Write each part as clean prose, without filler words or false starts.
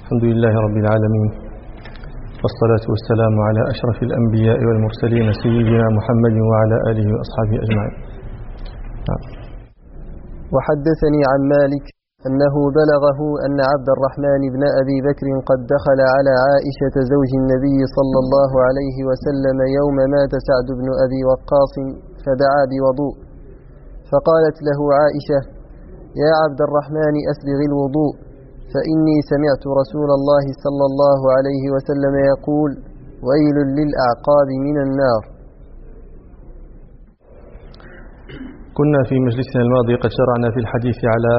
الحمد لله رب العالمين، والصلاة والسلام على أشرف الأنبياء والمرسلين سيدنا محمد وعلى آله وأصحابه أجمعين. وحدثني عن مالك أنه بلغه أن عبد الرحمن بن أبي بكر قد دخل على عائشة زوج النبي صلى الله عليه وسلم يوم مات سعد بن أبي وقاص فدعا بوضوء، فقالت له عائشة: يا عبد الرحمن أسبغ الوضوء، فإني سمعت رسول الله صلى الله عليه وسلم يقول: ويل للأعقاب من النار. كنا في مجلسنا الماضي قد شرعنا في الحديث على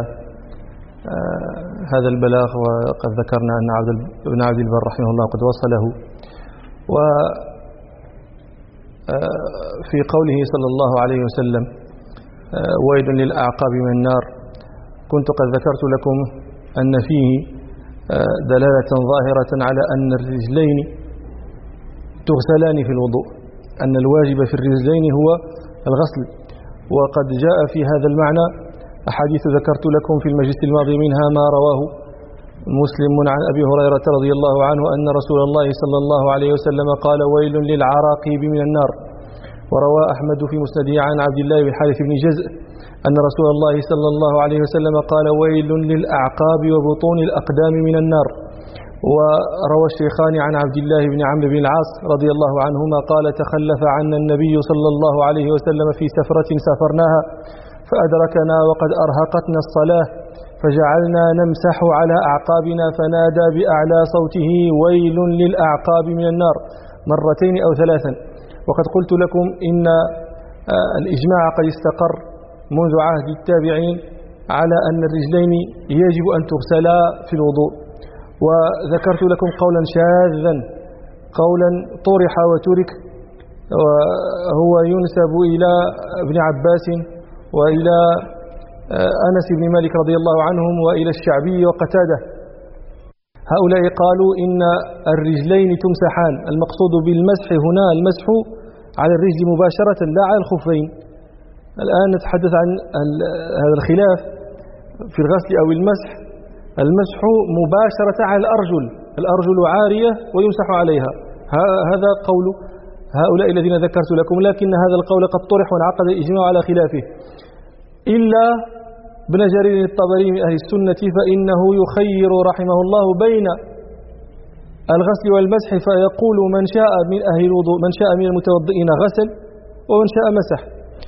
هذا البلاغ، وقد ذكرنا أن ابن عبد البر رحمه الله قد وصله. وفي قوله صلى الله عليه وسلم ويل للأعقاب من النار، كنت قد ذكرت لكم أن فيه دلالة ظاهرة على أن الرجلين تغسلان في الوضوء، أن الواجب في الرجلين هو الغسل، وقد جاء في هذا المعنى أحاديث ذكرت لكم في المجلس الماضي، منها ما رواه مسلم عن أبي هريرة رضي الله عنه أن رسول الله صلى الله عليه وسلم قال: ويل للعراقيب من النار. وروى أحمد في مسنده عن عبد الله بن الحارث بن جزء أن رسول الله صلى الله عليه وسلم قال: ويل للأعقاب وبطون الأقدام من النار. وروى الشيخان عن عبد الله بن عمرو بن العاص رضي الله عنهما قال: تخلف عنا النبي صلى الله عليه وسلم في سفرة سافرناها فأدركنا وقد أرهقتنا الصلاة، فجعلنا نمسح على أعقابنا، فنادى بأعلى صوته: ويل للأعقاب من النار، مرتين أو ثلاثا. وقد قلت لكم إن الإجماع قد استقر منذ عهد التابعين على أن الرجلين يجب أن تغسلا في الوضوء. وذكرت لكم قولا شاذا، قولا طرح وترك، وهو ينسب إلى ابن عباس وإلى أنس بن مالك رضي الله عنهم وإلى الشعبي وقتاده. هؤلاء قالوا إن الرجلين تمسحان، المقصود بالمسح هنا المسح على الرجل مباشرة لا على الخفين. الآن نتحدث عن هذا الخلاف في الغسل أو المسح. المسح مباشرة على الأرجل عارية ويمسح عليها، هذا قول هؤلاء الذين ذكرت لكم، لكن هذا القول قد طرح وانعقد الإجماع على خلافه، إلا ابن جرير الطبري من أهل السنة فإنه يخير رحمه الله بين الغسل والمسح، فيقول من شاء من أهل الوضوء، من شاء من المتوضئين غسل ومن شاء مسح.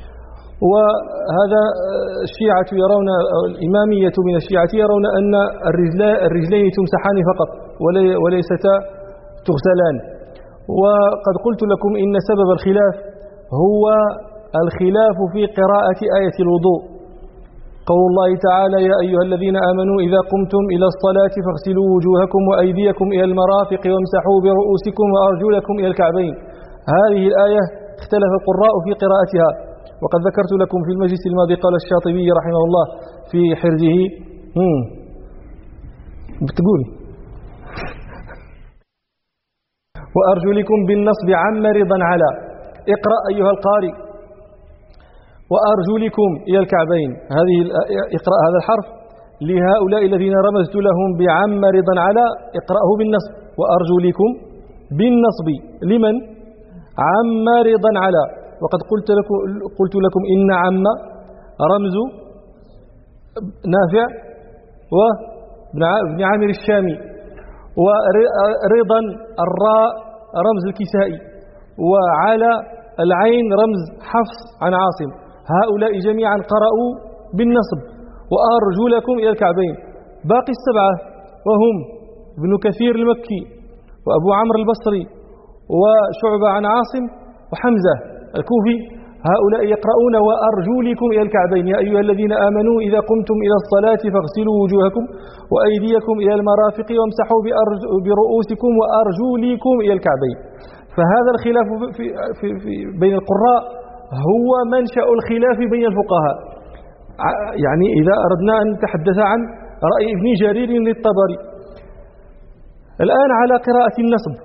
وهذا الشيعة يرون، الإمامية من الشيعة يرون أن الرجلين تمسحان فقط وليستا تغسلان. وقد قلت لكم إن سبب الخلاف هو الخلاف في قراءة آية الوضوء. قول الله تعالى: يا أيها الذين آمنوا إذا قمتم إلى الصلاة فاغسلوا وجوهكم وأيديكم إلى المرافق وامسحوا برؤوسكم وأرجلكم إلى الكعبين. هذه الآية اختلف القراء في قراءتها، وقد ذكرت لكم في المجلس الماضي قال الشاطبي رحمه الله في حرزه بتقول: وأرجلكم بالنصب عم رضا على، اقرأ أيها القارئ: وأرجلكم إلى الكعبين. اقرأ هذا الحرف لهؤلاء الذين رمزت لهم بعم رضا على، اقرأه بالنصب: وأرجلكم بالنصب لمن؟ عم رضا على. وقد قلت لكم إن عم رمز نافع وابن عامر الشامي، ورضا الراء رمز الكسائي، وعلى العين رمز حفص عن عاصم. هؤلاء جميعا قرأوا بالنصب: وأرجلكم إلى الكعبين. باقي السبعة وهم ابن كثير المكي وأبو عمرو البصري وشعبة عن عاصم وحمزة الكوفي، هؤلاء يقرؤون: وأرجلكم إلى الكعبين، يا أيها الذين آمنوا إذا قمتم إلى الصلاة فاغسلوا وجوهكم وأيديكم إلى المرافق وامسحوا برؤوسكم وأرجلكم إلى الكعبين. فهذا الخلاف في بين القراء هو منشأ الخلاف بين الفقهاء. يعني إذا أردنا أن نتحدث عن رأي ابن جرير للطبري. الآن على قراءة النصب،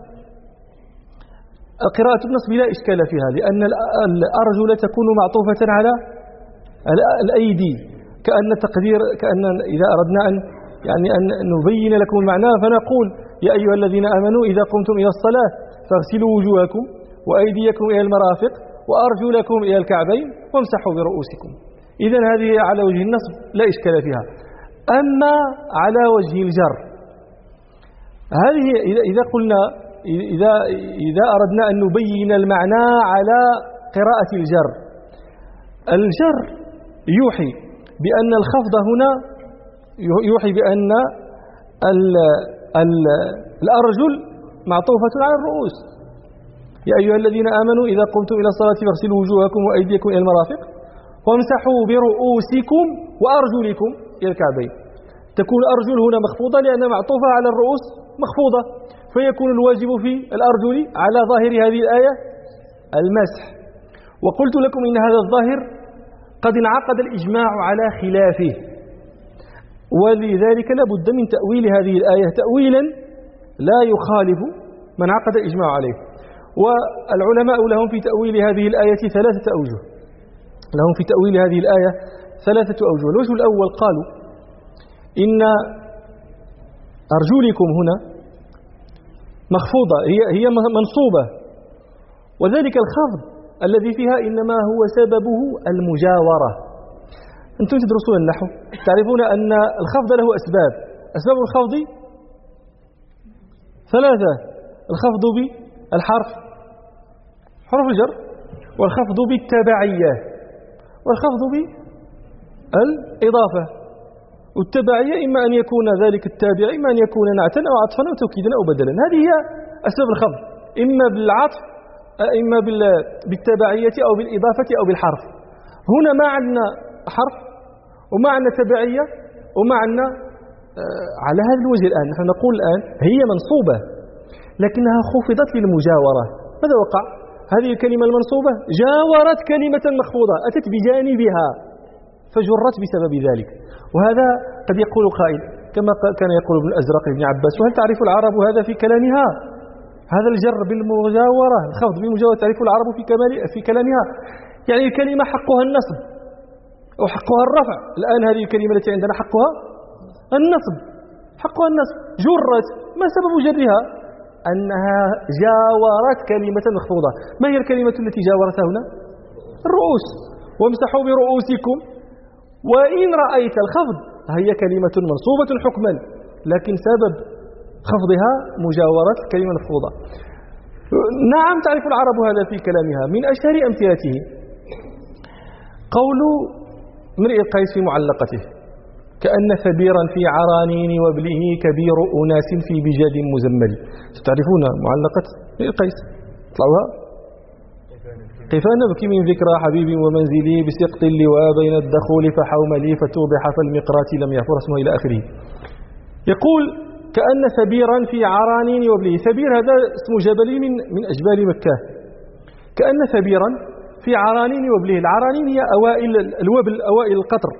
قراءة النصب لا إشكال فيها، لأن الأرجل تكون معطوفة على الأيدي، كأن إذا أردنا أن يعني أن نبين لكم المعنى فنقول يا أيها الذين آمنوا إذا قمتم إلى الصلاة فاغسلوا وجوهكم وأيديكم إلى المرافق وأرجلكم إلى الكعبين وامسحوا برؤوسكم. إذن هذه على وجه النصب لا إشكال فيها. أما على وجه الجر، هذه إذا قلنا إذا أردنا أن نبين المعنى على قراءة الجر يوحي بأن الخفض هنا يوحي بأن الأرجل معطوفة على الرؤوس. يا أيها الذين آمنوا إذا قمتم إلى الصلاة فاغسلوا وجوهكم وأيديكم إلى المرافق وامسحوا برؤوسكم وأرجلكم إلى الكعبين. تكون الأرجل هنا مخفوضة لأن معطوفة على الرؤوس مخفوضة، فيكون الواجب في الأرجل على ظاهر هذه الآية المسح. وقلت لكم إن هذا الظاهر قد انعقد الإجماع على خلافه، ولذلك لا بد من تأويل هذه الآية تأويلا لا يخالف ما انعقد الإجماع عليه. والعلماء لهم في تأويل هذه الآية ثلاثة أوجه. الوجه الأول قالوا إن أرجلكم هنا مخفوضة، هي منصوبة، وذلك الخفض الذي فيها إنما هو سببه المجاورة. أنتم تدرسون النحو تعرفون أن الخفض له أسباب الخفض ثلاثة: الخفض بالحرف حرف الجر، والخفض بالتبعية، والخفض بالإضافة. والتبعية إما أن يكون ذلك التابع إما أن يكون نعتا أو عطفا أو توكيدا أو بدلا. هذه هي أسباب الخفض، إما بالعطف إما بالتبعية أو بالإضافة أو بالحرف. هنا ما عندنا حرف وما عندنا تبعية وما عندنا على هذا الوجه. الآن نحن نقول الآن هي منصوبة لكنها خفضت للمجاورة. ماذا وقع؟ هذه الكلمة المنصوبة جاورت كلمة مخفوضة، أتت بجانبها فجرت بسبب ذلك. وهذا قد يقول قائل كما كان يقول ابن الأزرق ابن عباس: وهل تعرف العرب هذا في كلامها؟ هذا الجر بالمجاورة، الخفض بالمجاورة تعرف العرب في كلامها، يعني الكلمة حقها النصب أو حقها الرفع. الآن هذه الكلمة التي عندنا حقها النصب، جرت. ما سبب جرها؟ أنها جاورت كلمة مخفوضة. ما هي الكلمة التي جاورتها هنا؟ الرؤوس. وامسحوا برؤوسكم. وإن رأيت الخفض هي كلمة منصوبة حكما، لكن سبب خفضها مجاورة الكلمة المخفوضة. نعم تعرف العرب هذا في كلامها. من أشهر أمثلته قول امرئ القيس في معلقته: كأن ثبيرا في عرانين وابله كبير أناس في بجاد مزمل. تعرفون معلقة امرئ القيس؟ اطلعوها: قفا نبكي من ذكرى حبيب ومنزلي بسقط اللواء بين الدخول فحوملي فتوبح فالمقرات لم يفر اسمه إلى آخره. يقول: كأن ثبيرا في عرانين وابله. ثبير هذا اسم جبل من أجبال مكة. كأن ثبيرا في عرانين وابله. العرانين هي أوائل الوبل، أوائل القطر.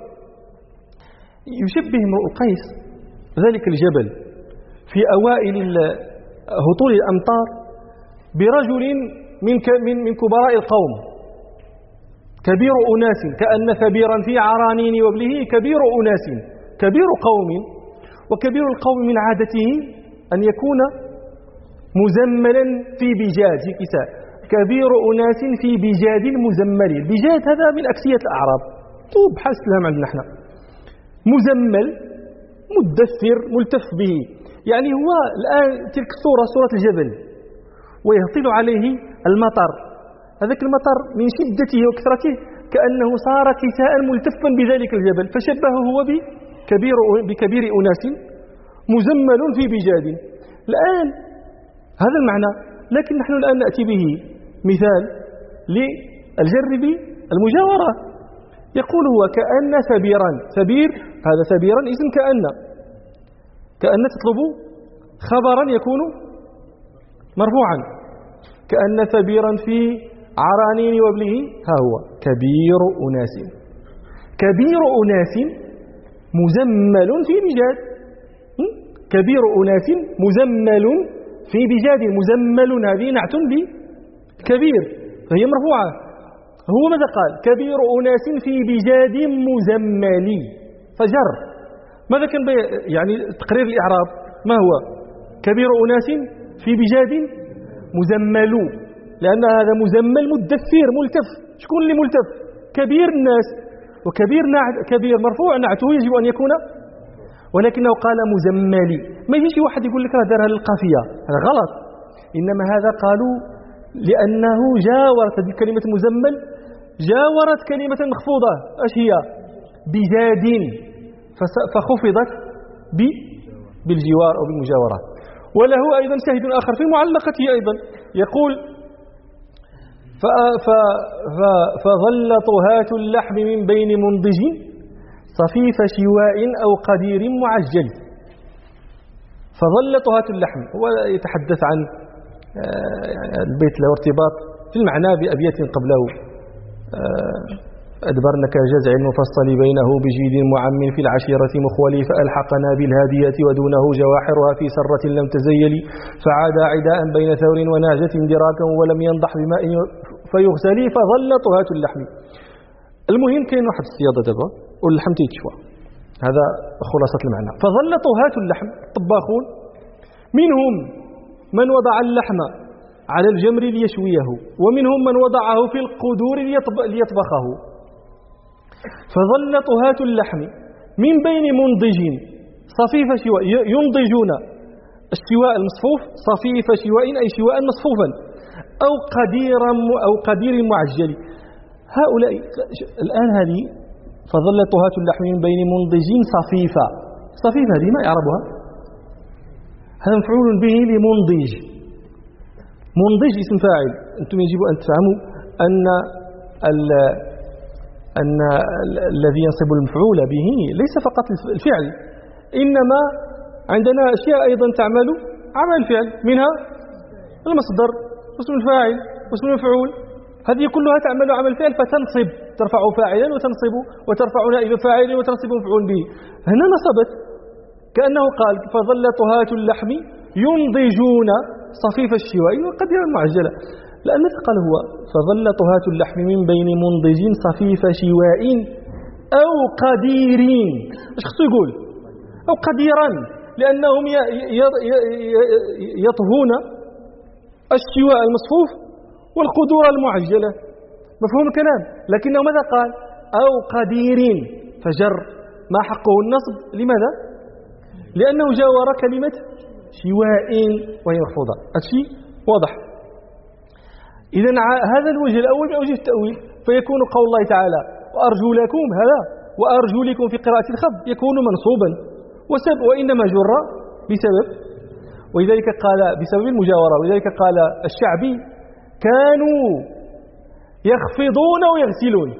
يشبه امرؤ القيس ذلك الجبل في أوائل هطول الأمطار برجل من كبراء القوم، كبير أناس. كأن ثبيرا في عرانين وابله كبير أناس، كبير قوم. وكبير القوم من عادته أن يكون مزملا في بجاد، في كساء. كبير أناس في بجاد مزمل. البجاد هذا من أكسية الأعراب، طوب حاسس لها عندنا احنا. مزمل، مدثر، ملتف به. يعني هو الآن تلك الصورة، صورة الجبل، ويهطل عليه المطر. هذاك المطر من شدته وكثرته كأنه صار كساء ملتفا بذلك الجبل، فشبهه هو بكبير أناس مزمل في بجاد. الآن هذا المعنى، لكن نحن الآن نأتي به مثال للجر بالمجاورة. يقول هو: كأن ثبيرا. ثبير هذا ثبيرا اسم كأن تطلب خبرا يكون مرفوعا. كأن ثبيرا في عرانين وابله ها هو كبير أناس. كبير أناس مزمل في بجاد. كبير أناس مزمل في بجاد. مزمل هذه نعت بكبير فهي مرفوعة. هو ماذا قال؟ كبير أناس في بجاد مزمل، فجر. ماذا كان يعني تقرير الإعراب ما هو؟ كبير أناس في بجاد مزمل، لأن هذا مزمل مدثر ملتف. شكون اللي ملتف؟ كبير الناس، وكبير كبير مرفوع نعته يجب أن يكون، ولكنه قال مزمل. ما يجي شي واحد يقول لك راه دارها للقافية، هذا غلط. إنما هذا قالوا لأنه جاورت هذه كلمة مزمل، جاورت كلمة مخفوضة. اش هي؟ بجاد، فخفضت بالجوار أو بالمجاورة. وله أيضا شاهد آخر في معلقته أيضا يقول فظل طهاة اللحم من بين منضج صفيف شواء أو قدير معجل. فظل طهاة اللحم، هو يتحدث عن البيت له ارتباط في المعنى بأبيات قبله. أدبرن كجزع المفصل بينه بجيد معم في العشيرة مخولي فألحقنا بالهادية ودونه جواحرها في سرة لم تزيل فعاد عداء بين ثور وناجة دراكا ولم ينضح بماء فيغسلي فظل طهاة اللحم. المهم كاين واحد الصيادة دابا واللحم تيتشوى، هذا خلاصة المعنى. فظل طهاة اللحم طباخون، منهم من وضع اللحم على الجمر ليشويه، ومنهم من وضعه في القدور ليطبخه. فظل طهاة اللحم من بين منضج صفيف شواء، ينضجون الشواء المصفوف صفيف شواء أي شواء مصفوفا أو قدير معجل. هؤلاء الآن هذه فظل طهاة اللحم من بين منضج صفيفة. صفيفة هذه ما يعربها، هذا مفعول به لمنضج. منضج اسم فاعل. أنتم يجب أن تفهموا أن الذي ينصب المفعول به ليس فقط الفعل، إنما عندنا أشياء أيضا تعمل عمل الفعل، منها المصدر واسم الفاعل واسم المفعول، هذه كلها تعمل عمل الفعل فتنصب، ترفع فاعلا وتنصب وترفع نائب فاعل وتنصب مفعول به. هنا نصبت كأنه قال فظل طهاة اللحم ينضجون صفيف الشواء وقديرا معجلا. لأن قال هو فظل طهاة اللحم من بين منضج صفيف شواء أو قديرين. ايش خصو يقول؟ أو قديرا، لأنهم يطهون الشواء المصفوف والقدور المعجلة. مفهوم الكلام؟ لكنه ماذا قال؟ أو قديرين، فجر ما حقه النصب. لماذا؟ لأنه جاور كلمة شواء وهي مخفوضة. الشيء واضح. إذن هذا الوجه الأول من أوجه التأويل، فيكون قول الله تعالى وأرجو لكم، هذا وأرجو لكم في قراءة الخفض يكون منصوبا وإنما جر بسبب، ولذلك قال بسبب المجاورة. ولذلك قال الشعبي كانوا يخفضون ويغسلون.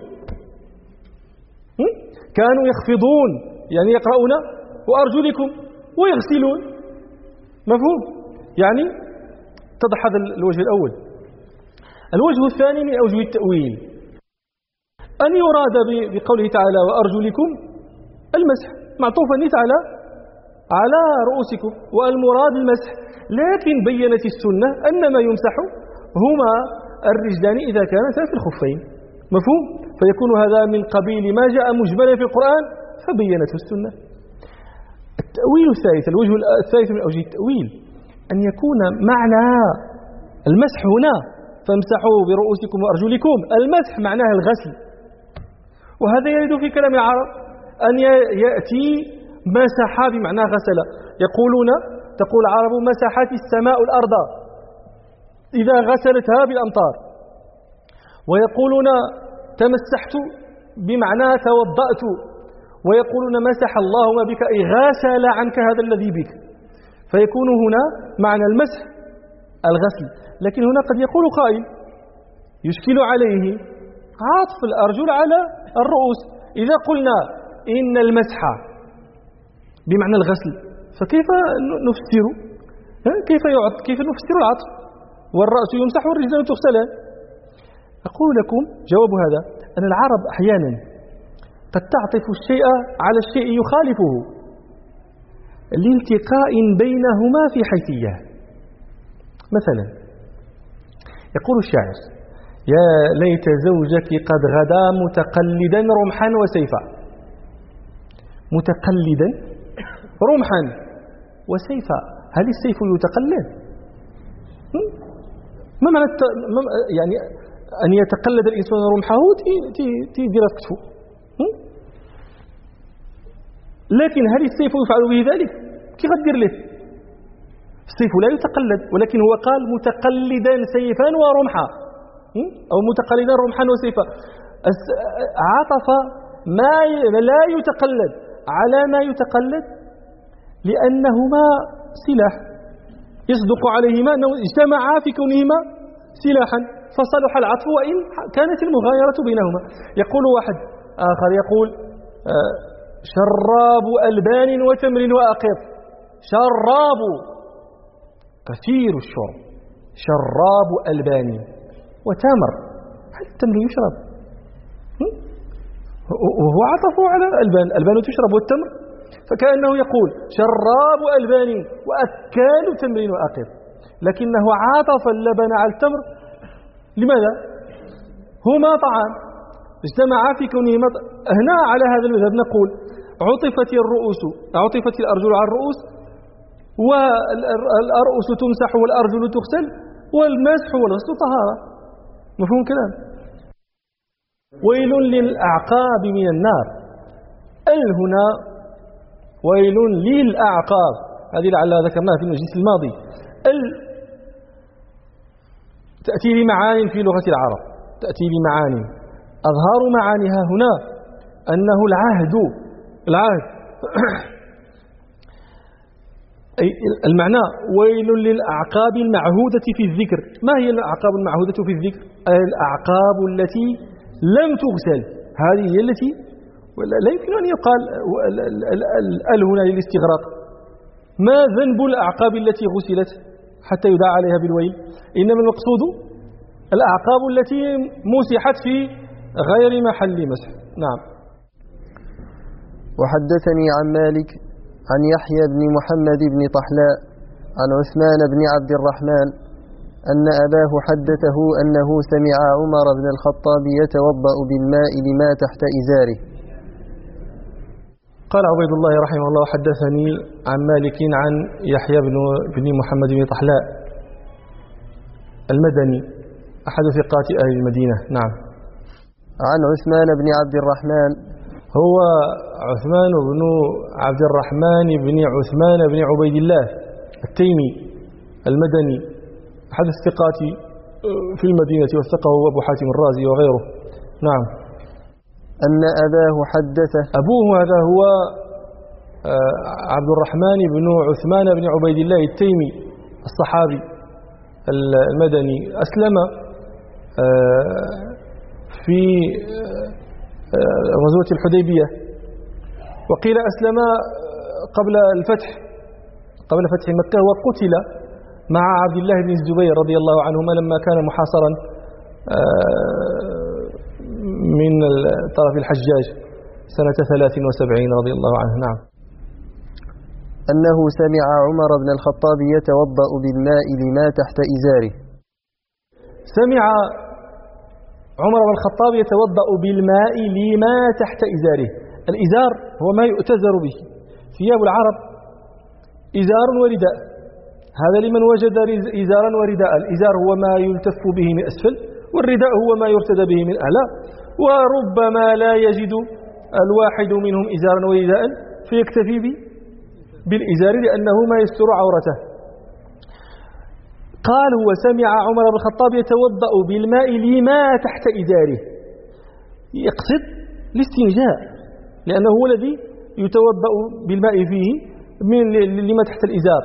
كانوا يخفضون يعني يقرؤون وأرجو لكم ويغسلون. مفهوم؟ يعني اتضح هذا الوجه الأول. الوجه الثاني من أوجه التأويل أن يراد بقوله تعالى وأرجلكم المسح معطوفا على رؤوسكم، والمراد المسح. لكن بينت السنة أن ما يمسح هما الرجلان إذا كانتا في الخفين. مفهوم؟ فيكون هذا من قبيل ما جاء مجملا في القرآن فبينته السنة. التأويل الثالث، الوجه الثالث من أوجه التأويل أن يكون معنى المسح هنا فامسحوا برؤوسكم وأرجلكم، المسح معناه الغسل. وهذا يرد في كلام العرب أن يأتي مسح بمعنى غسل. تقول العرب مسحت السماء الأرض إذا غسلتها بالأمطار، ويقولون تمسحت بمعنى توضأت، ويقولون مسح الله ما بك أي غسل عنك هذا الذي بك. فيكون هنا معنى المسح الغسل. لكن هنا قد يقول قائل يشكل عليه عطف الأرجل على الرؤوس. إذا قلنا إن المسح بمعنى الغسل فكيف نفسر؟ كيف نفسر العطف؟ والرأس يمسح والرجلان تغسلان. أقول لكم جواب هذا أن العرب أحيانا قد تعطف الشيء على الشيء يخالفه لالتقاء بينهما في حيثية. مثلا يقول الشاعر يا ليت زوجك قد غدا متقلدا رمحا وسيفا. متقلدا رمحا وسيفا. هل السيف يتقلد؟ ما معنى يعني أن يتقلد الإنسان رمحه تيدير كتفه؟ لكن هل السيف يفعل به ذلك؟ كي غدير له؟ السيف لا يتقلد، ولكن هو قال متقلدا سيفا ورمحا، أو متقلدا رمحا وسيفا. عطف ما لا يتقلد على ما يتقلد لأنهما سلاح يصدق عليهما أنه اجتمعا في كونهما سلاحا، فصلح العطف وإن كانت المغايرة بينهما. يقول واحد آخر يقول شراب ألبان وتمر وأقط. شراب كثير الشرب، شراب ألبان وتمر. هل التمر يشرب؟ وهو عطفه على الألبان، الألبان تشرب والتمر، فكأنه يقول شراب ألبان وأكال تمر وأقط، لكنه عطف اللبن على التمر. لماذا؟ هما طعام اجتمعا في كونهما. هنا على هذا المذهب نقول عطفت الأرجل على الرؤوس، والرؤوس تمسح والأرجل تغسل، والمسح والغسل طهارة. مفهوم كلام؟ ويل للأعقاب من النار. هنا ويل للأعقاب، هذه لعلها ذكرناها في المجلس الماضي. تأتي بمعاني في لغة العرب، تأتي بمعاني أظهر معانيها هنا أنه العهد المعنى ويل للأعقاب المعهودة في الذكر. ما هي الأعقاب المعهودة في الذكر؟ الأعقاب التي لم تغسل، هذه هي التي لا يمكن أن يقال هنا للاستغراق. ما ذنب الأعقاب التي غسلت حتى يدعى عليها بالويل؟ إنما المقصود الأعقاب التي مسحت في غير محل مسح. نعم. وحدثني عن مالك عن يحيى بن محمد بن طحلاء عن عثمان بن عبد الرحمن أن أباه حدثه أنه سمع عمر بن الخطاب يتوضأ بالماء لما تحت إزاره. قال عبيد الله رحمه الله حدثني عن مالك عن يحيى بن محمد بن طحلاء المدني أحد ثقات أهل المدينة. نعم. عن عثمان بن عبد الرحمن، هو عثمان بن عبد الرحمن بن عثمان بن عبيد الله التيمي المدني أحد الثقات في المدينة، وثقه أبو حاتم الرازي وغيره. نعم. أن أباه حدثه، أبوه هذا هو عبد الرحمن بن عثمان بن عبيد الله التيمي الصحابي المدني، أسلم في غزوة الحديبية، وقيل أسلم قبل فتح مكة، وقتل مع عبد الله بن الزبير رضي الله عنهما لما كان محاصرا من طرف الحجاج سنة 73 رضي الله عنه. نعم. أنه سمع عمر بن الخطاب يتوضأ بالماء لما تحت إزاره. سمع عمر بن الخطاب يتوضأ بالماء لما تحت إزاره. الإزار هو ما يؤتزر به، ثياب العرب إزار ورداء، هذا لمن وجد إزارا ورداء. الإزار هو ما يلتف به من أسفل، والرداء هو ما يرتدى به من أعلى، وربما لا يجد الواحد منهم إزارا ورداء فيكتفي بالإزار لأنه ما يستر عورته. قال هو سمع عمر بن الخطاب يتوضأ بالماء لما تحت إزاره، يقصد الاستنجاء، لأنه هو الذي يتوضأ بالماء فيه لما تحت الإزار.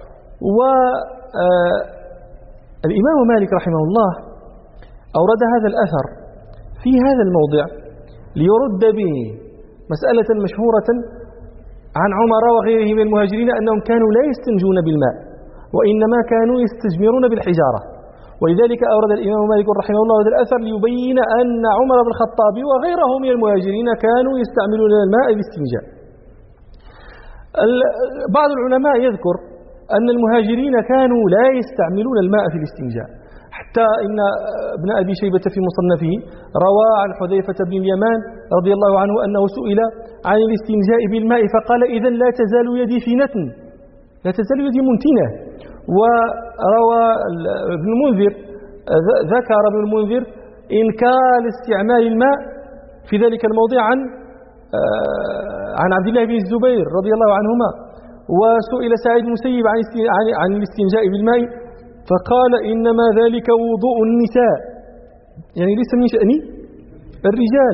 والإمام مالك رحمه الله أورد هذا الأثر في هذا الموضع ليرد به مسألة مشهورة عن عمر وغيره من المهاجرين أنهم كانوا لا يستنجون بالماء، وإنما كانوا يستجمرون بالحجارة. ولذلك أورد الإمام مالك رحمه الله هذا الأثر ليبين أن عمر بن الخطاب وغيره من المهاجرين كانوا يستعملون الماء بالاستنجاء. بعض العلماء يذكر أن المهاجرين كانوا لا يستعملون الماء في الاستنجاء، حتى إن ابن أبي شيبة في مصنفه روى عن حذيفة بن اليمان رضي الله عنه أنه سئل عن الاستنجاء بالماء فقال إذن لا تزال يدي في نتن، لا تزال يدي منتنة. وروى ابن المنذر، ذكر ابن المنذر إنكار استعمال الماء في ذلك الموضع عن عبد الله بن الزبير رضي الله عنهما. وسئل سعيد بن المسيب عن الاستنجاء بالماء فقال إنما ذلك وضوء النساء، يعني ليس من شأن الرجال.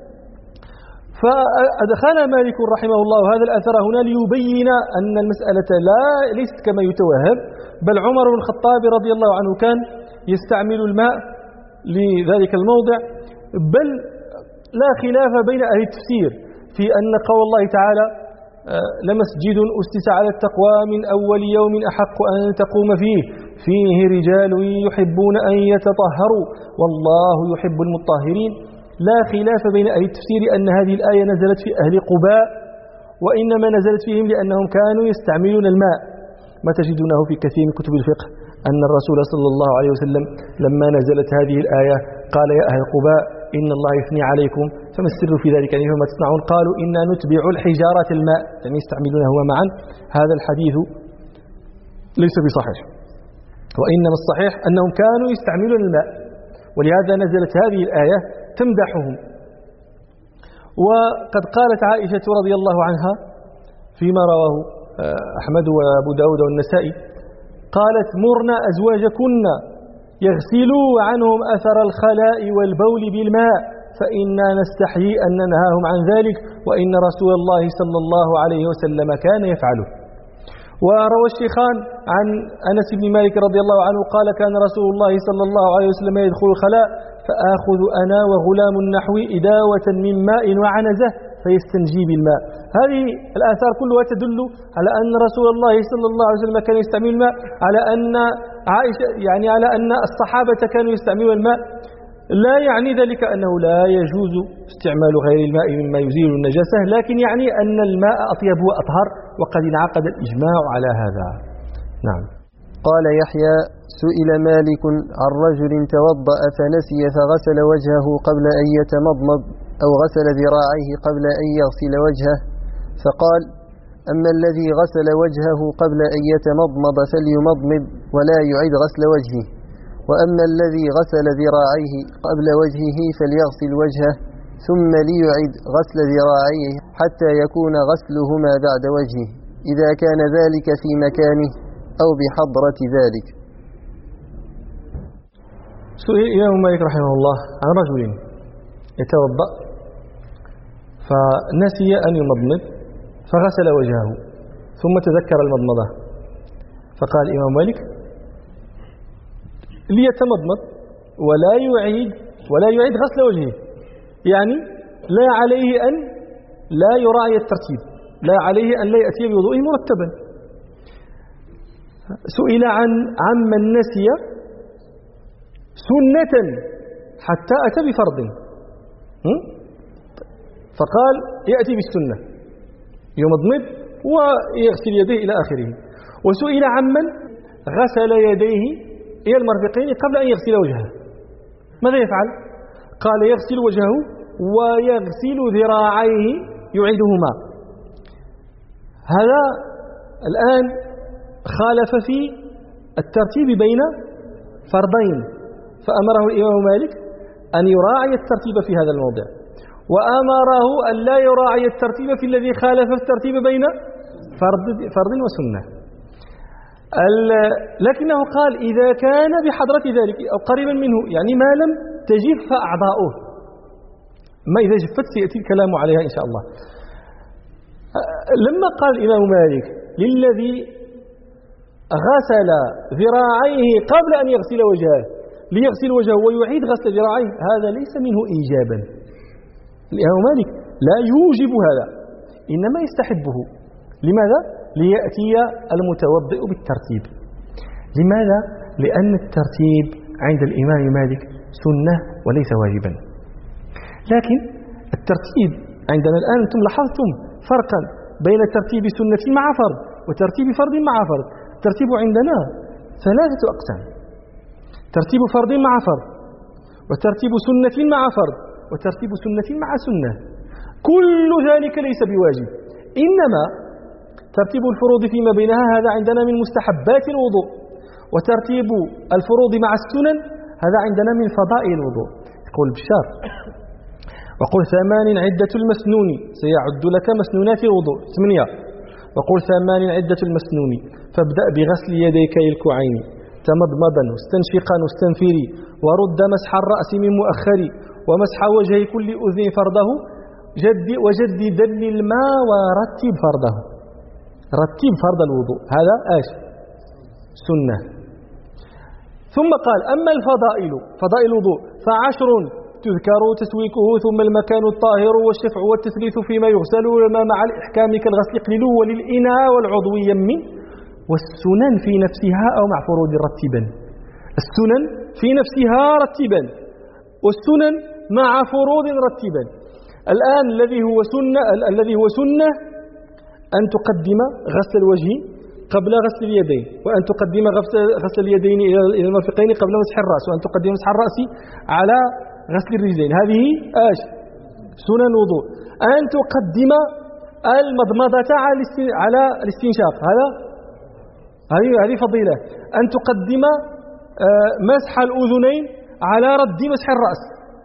فأدخل مالك رحمه الله هذا الأثر هنا ليبين أن المسألة ليست كما يتوهم، بل عمر بن الخطاب رضي الله عنه كان يستعمل الماء لذلك الموضع. بل لا خلاف بين أهل التفسير في أن قول الله تعالى لمسجد أسس على التقوى من أول يوم أحق أن تقوم فيه رجال يحبون أن يتطهروا والله يحب المطهرين. لا خلاف بين أهل التفسير أن هذه الآية نزلت في أهل قباء، وإنما نزلت فيهم لأنهم كانوا يستعملون الماء. ما تجدونه في كثير من كتب الفقه أن الرسول صلى الله عليه وسلم لما نزلت هذه الآية قال يا أهل قباء إن الله يثني عليكم فما السر في ذلك، يعني فما تصنعون؟ قالوا إنا نتبع الحجارة الماء، يعني يستعملونه معا. هذا الحديث ليس بصحيح، وإنما الصحيح أنهم كانوا يستعملون الماء، ولهذا نزلت هذه الآية تمدحهم. وقد قالت عائشة رضي الله عنها فيما رواه أحمد وأبو داود والنسائي قالت مرنا أزواجكن يغسلوا عنهم أثر الخلاء والبول بالماء فإنا نستحيي أن ننهاهم عن ذلك وإن رسول الله صلى الله عليه وسلم كان يفعله. وروى الشيخان عن أنس بن مالك رضي الله عنه قال كان رسول الله صلى الله عليه وسلم يدخل الخلاء فآخذ أنا وغلام النحو إداوة من ماء وعنزة فيستنجي بالماء. هذه الآثار كلها تدل على أن رسول الله صلى الله عليه وسلم كان يستعمل الماء، على أن عائشة يعني على أن الصحابة كانوا يستعملون الماء. لا يعني ذلك أنه لا يجوز استعمال غير الماء مما يزيل النجاسة، لكن يعني أن الماء أطيب وأطهر، وقد انعقد الإجماع على هذا. نعم. قال يحيى سئل مالك عن رجل توضأ فنسي فغسل وجهه قبل أن يتمضمض أو غسل ذراعيه قبل أن يغسل وجهه، فقال أما الذي غسل وجهه قبل أن يتمضمض فليمضمض ولا يعيد غسل وجهه، وأما الذي غسل ذراعيه قبل وجهه فليغسل وجهه ثم ليعيد غسل ذراعيه حتى يكون غسلهما بعد وجهه إذا كان ذلك في مكانه أو بحضرة ذلك. سئل الإمام مالك رحمه الله عن رجل يتوضأ فنسي أن يمضمض فغسل وجهه ثم تذكر المضمضة، فقال الإمام مالك ليتمضمض ولا يعيد غسل وجهه، يعني لا عليه أن لا يراعي الترتيب، لا عليه أن لا يأتي بوضوءه مرتبا. سئل عن من نسي سنة حتى أتى بفرض، فقال يأتي بالسنة يمضمض ويغسل يديه إلى آخره. وسئل عمن غسل يديه إلى المرفقين قبل أن يغسل وجهه ماذا يفعل؟ قال يغسل وجهه ويغسل ذراعيه يعيدهما. هذا الآن خالف في الترتيب بين فرضين، فأمره الإمام مالك أن يراعي الترتيب في هذا الموضع، وأمره أن لا يراعي الترتيب في الذي خالف الترتيب بين فرض وسنة. لكنه قال إذا كان بحضرة ذلك أو قريبا منه، يعني ما لم تجف أعضاؤه، ما إذا جفت سيأتي الكلام عليها إن شاء الله. لما قال الإمام مالك للذي غسل ذراعيه قبل أن يغسل وجهه ليغسل وجهه ويعيد غسل ذراعيه، هذا ليس منه إيجابا. الإمام مالك لا يوجب هذا، إنما يستحبه. لماذا؟ ليأتي المتوضئ بالترتيب. لماذا؟ لأن الترتيب عند الإمام مالك سنة وليس واجبا. لكن الترتيب عندنا الآن أنتم لاحظتم فرقا بين ترتيب سنة مع فرض وترتيب فرض مع فرض. الترتيب عندنا ثلاثة أقسام. ترتيب فرض مع فرض، وترتيب سنة مع فرض، وترتيب سنة مع سنة، كل ذلك ليس بواجب، إنما ترتيب الفروض فيما بينها هذا عندنا من مستحبات الوضوء، وترتيب الفروض مع السنن هذا عندنا من فضائل الوضوء. يقول بشار: وقل 8 عدة المسنون، سيعد لك مسنونات الوضوء 8، وقل 8 عدة المسنون، فابدأ بغسل يديك إلى الكوعين تمضمضا واستنشقا واستنفري، ورد مسح الرأس من مؤخر، ومسح وجه كل أذن فرضه، وجدد الماء ورتب فرضه. رتب فرض الوضوء هذا سنة. ثم قال: أما الفضائل، فضائل الوضوء ف10 تذكر تسويكه، ثم المكان الطاهر والشفع والتثليث فيما يغسل مع الإحكام كالغسل قليل وللإناء والعضو يمين، والسنن في نفسها أو مع فروض رتبا. السنن في نفسها رتبا، والسنن مع فروض رتبا. الآن الذي هو سنة أن تقدم غسل الوجه قبل غسل اليدين، وأن تقدم غسل اليدين إلى المرفقين قبل مسح الرأس، وأن تقدم مسح الرأس على غسل الرجلين. هذه سنن الوضوء. أن تقدم المضمضة على الاستنشاق، هذه فضيلة. أن تقدم مسح الأذنين على رد مسح الرأس،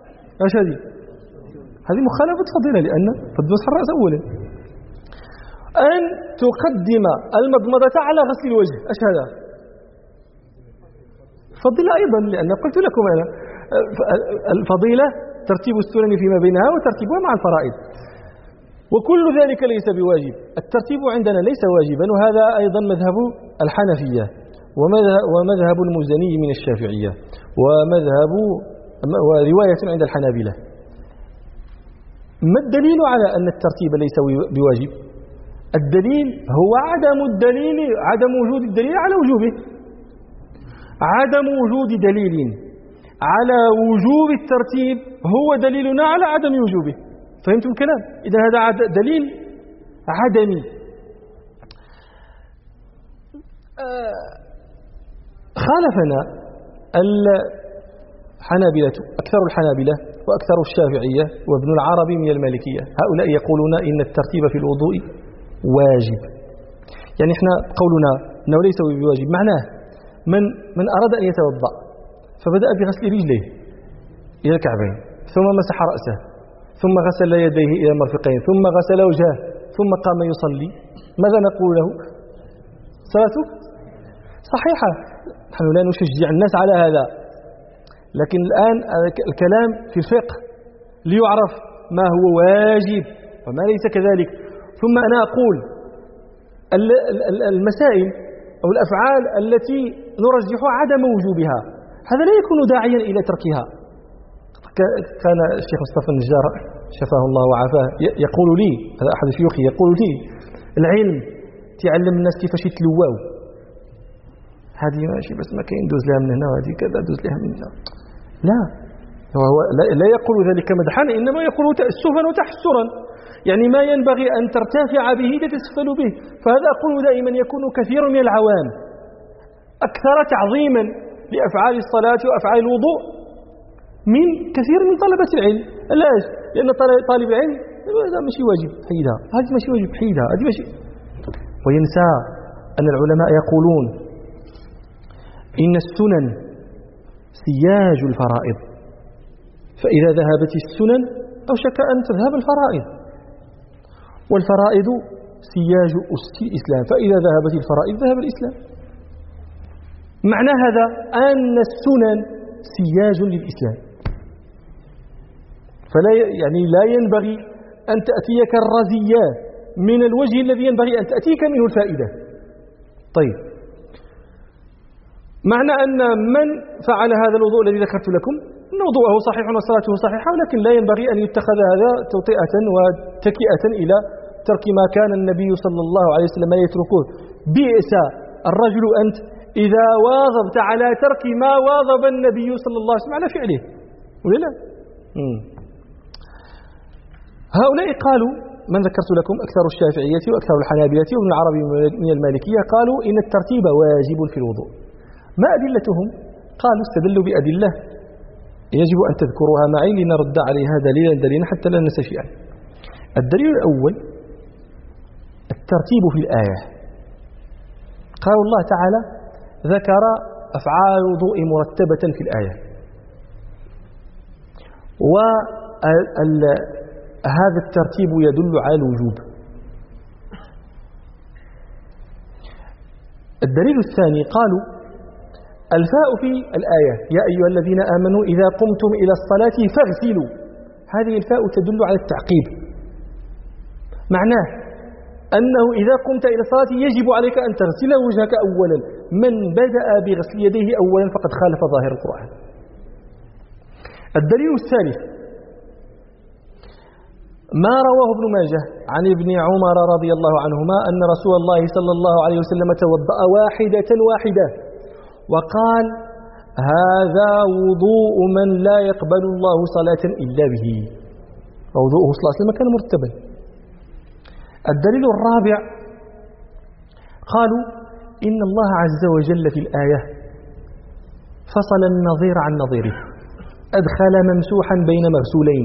هذه مخالفة فضيلة، لأن رد مسح الرأس أولا. أن تقدم المضمضة على غسل الوجه، هذا فضيلة أيضا، لأن قلت لكم أنا الفضيلة ترتيب السنن فيما بينها وترتيبها مع الفرائض، وكل ذلك ليس بواجب. الترتيب عندنا ليس واجبا، وهذا أيضا مذهب الحنفية ومذهب المزني من الشافعية ورواية عند الحنابلة. ما الدليل على أن الترتيب ليس بواجب؟ الدليل هو عدم وجود الدليل على وجوبه. عدم وجود دليل على وجوب الترتيب هو دليلنا على عدم وجوبه. فهمتم الكلام؟ إذا هذا دليل عدمي. خالفنا الحنابلة، أكثر الحنابلة وأكثر الشافعية وابن العربي من المالكية. هؤلاء يقولون إن الترتيب في الوضوء واجب. يعني احنا قولنا أنه ليس بواجب معناه من أراد أن يتوضأ فبدأ بغسل رجليه إلى الكعبين، ثم مسح رأسه، ثم غسل يديه إلى المرفقين، ثم غسل وجهه، ثم قام يصلي، ماذا نقول له؟ صلاته صحيحة. نحن لا نشجع الناس على هذا، لكن الآن الكلام في الفقه ليعرف ما هو واجب وما ليس كذلك. ثم أنا أقول المسائل أو الأفعال التي نرجح عدم وجوبها هذا لا يكون داعيا إلى تركها. كان الشيخ مصطفى النجار شفاه الله وعافاه يقول لي، هذا أحد شيوخي، يقول لي: العلم تعلم الناس كيفاش يتلواو، هذه ماشي بس ما كاين دوز لها من هنا وهذه كذا دوز لها من هنا. لا، هو لا يقول ذلك مدحا، إنما يقول تأسفا وتحسرا. يعني ما ينبغي أن ترتفع به تتسفل به. فهذا أقول دائما يكون كثير من العوام أكثر تعظيما لأفعال الصلاة وأفعال الوضوء من كثير من طلبة العلم. علاش؟ لأن طالب العلم هذا ماشي واجب حيدها، هذه ماشي واجب حيدها، هذه ماشي. وينسى أن العلماء يقولون إن السنن سياج الفرائض، فإذا ذهبت السنن أوشك أن تذهب الفرائض، والفرائض سياج أس الإسلام، فإذا ذهبت الفرائض ذهب الإسلام. معنى هذا أن السنن سياج للإسلام، لا ينبغي أن تأتيك الرزيات من الوجه الذي ينبغي أن تأتيك منه الفائدة. طيب، معنى أن من فعل هذا الوضوء الذي ذكرت لكم أن وضوءه صحيح وصلاته صحيحة، ولكن لا ينبغي أن يتخذ هذا توطئة وتكئة إلى ترك ما كان النبي صلى الله عليه وسلم يتركه. بئس الرجل أنت إذا واظبت على ترك ما واظب النبي صلى الله عليه وسلم على فعله، ولا لا؟ هؤلاء قالوا، من ذكرت لكم أكثر الشافعية وأكثر الحنابلة وابن العربي من المالكية، قالوا إن الترتيب واجب في الوضوء. ما أدلتهم؟ قالوا استدلوا بأدلة يجب أن تذكروها معي لنرد عليها دليلا حتى لا ننسى شيئا. الدليل الأول الترتيب في الآية. قال الله تعالى ذكر أفعال الوضوء مرتبة في الآية، وهذا الترتيب يدل على الوجوب. الدليل الثاني قالوا الفاء في الآية يا أيها الذين آمنوا إذا قمتم إلى الصلاة فاغسلوا، هذه الفاء تدل على التعقيب، معناه أنه إذا قمت إلى الصلاة يجب عليك أن تغسل وجهك أولا. من بدأ بغسل يديه أولا فقد خالف ظاهر القرآن. الدليل الثالث ما رواه ابن ماجه عن ابن عمر رضي الله عنهما أن رسول الله صلى الله عليه وسلم توضأ واحدة وقال هذا وضوء من لا يقبل الله صلاة إلا به، ووضوءه صلى الله عليه وسلم كان مرتبا. الدليل الرابع قالوا إن الله عز وجل في الآية فصل النظير عن نظيره، أدخل ممسوحا بين مغسولين،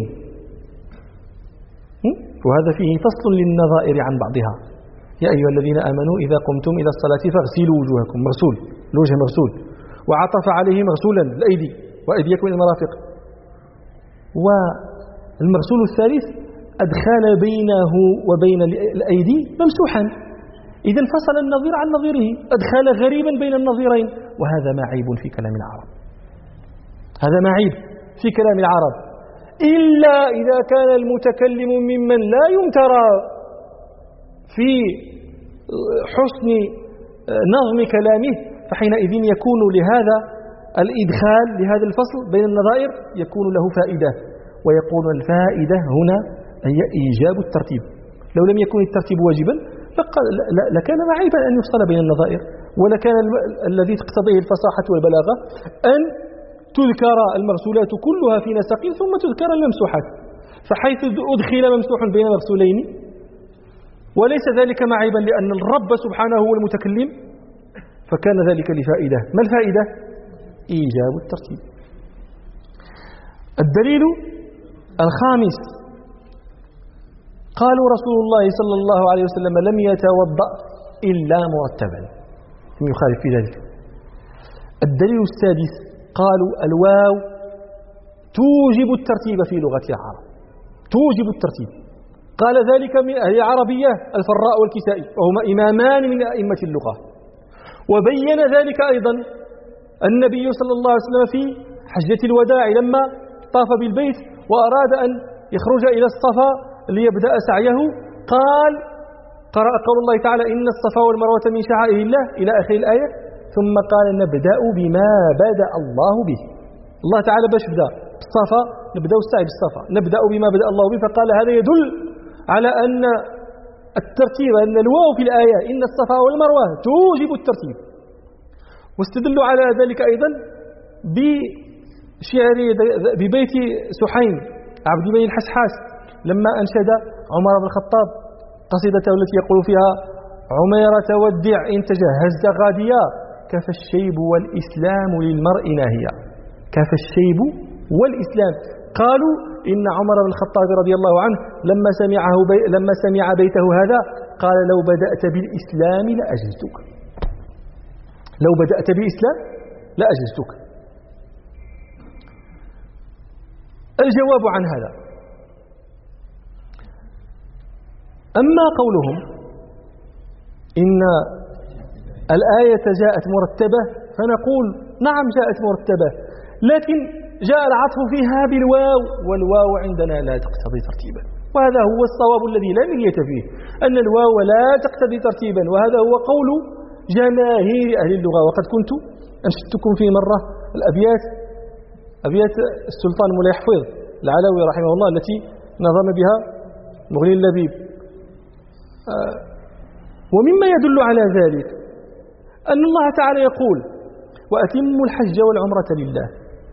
وهذا فيه فصل للنظائر عن بعضها. يا أيها الذين آمنوا إذا قمتم إلى الصلاة فاغسلوا وجوهكم، مغسول، الوجه مغسول، وعطف عليه مغسولا الأيدي وأيديكم إلى المرافق. والمغسول الثالث أدخل بينه وبين الأيدي ممسوحا، إذا فصل النظير عن نظيره، أدخل غريبا بين النظيرين، وهذا معيب في كلام العرب، هذا معيب في كلام العرب، إلا إذا كان المتكلم ممن لا يمترى في حسن نظم كلامه، فحينئذ يكون لهذا الإدخال لهذا الفصل بين النظائر يكون له فائدة، ويكون الفائدة هنا هي إيجاب الترتيب. لو لم يكن الترتيب واجبا لكان معيبا أن يفصل بين النظائر، ولكان الذي تقتضيه الفصاحة والبلاغة أن تذكر المغسولات كلها في نسق ثم تذكر الممسوحات، فحيث أدخل ممسوح بين مغسولين وليس ذلك معيبا لأن الرب سبحانه هو المتكلم، فكان ذلك لفائدة. ما الفائدة؟ إيجاب الترتيب. الدليل الخامس قالوا رسول الله صلى الله عليه وسلم لم يتوضأ إلا مرتبا، لم يخالف في ذلك. الدليل السادس قالوا الواو توجب الترتيب في لغة العرب، توجب الترتيب. قال ذلك من أهل العربية الفراء والكسائي، وهما إمامان من أئمة اللغة. وبين ذلك أيضا النبي صلى الله عليه وسلم في حجة الوداع لما طاف بالبيت وأراد أن يخرج إلى الصفا ليبدأ سعيه، قال قرأ قول الله تعالى إن الصفا والمروة من شعائر الله إلى آخر الآية، ثم قال نبدأ بما بدأ الله به. الله تعالى باش بدأ بالصفا نبدأ السعي بالصفا، نبدأ بما بدأ الله به، فقال هذا يدل على أن الترتيب، أن الواو في الآية إن الصفا والمروة توجب الترتيب. واستدلوا على ذلك أيضا بشعر ببيت سحيم عبد بن الحسحاس لما أنشد عمر بن الخطاب قصيدته التي يقول فيها عميرة ودع إن تجهزت غاديا كفى الشيب والإسلام للمرء ناهيا، كفى الشيب والإسلام. قالوا إن عمر بن الخطاب رضي الله عنه لما سمع بيته هذا قال لو بدأت بالإسلام لأجزتك، لو بدأت بالإسلام لأجزتك. الجواب عن هذا أما قولهم إن الآية جاءت مرتبة، فنقول نعم جاءت مرتبة، لكن جاء العطف فيها بالواو، والواو عندنا لا تقتضي ترتيبا، وهذا هو الصواب الذي لا مرية فيه، أن الواو لا تقتضي ترتيبا، وهذا هو قول جماهير أهل اللغة. وقد كنت أنشدتكم في مرة أبيات السلطان مولاي حفيظ العلوي رحمه الله التي نظم بها مغني اللبيب. ومما يدل على ذلك أن الله تعالى يقول وأتموا الحج والعمرة لله،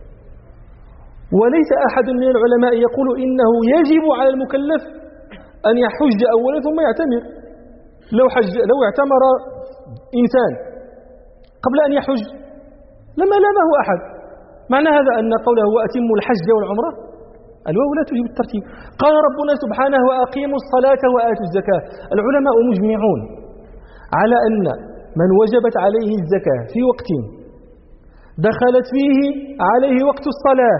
وليس أحد من العلماء يقول إنه يجب على المكلف أن يحج أولا ثم يعتمر. لو اعتمر إنسان قبل أن يحج لما لامه أحد، معنى هذا أن قوله وأتموا الحج والعمرة الواو لا توجب الترتيب. قال ربنا سبحانه وأقيموا الصلاة وآتوا الزكاة. العلماء مجمعون على أن من وجبت عليه الزكاة في وقت دخلت فيه عليه وقت الصلاة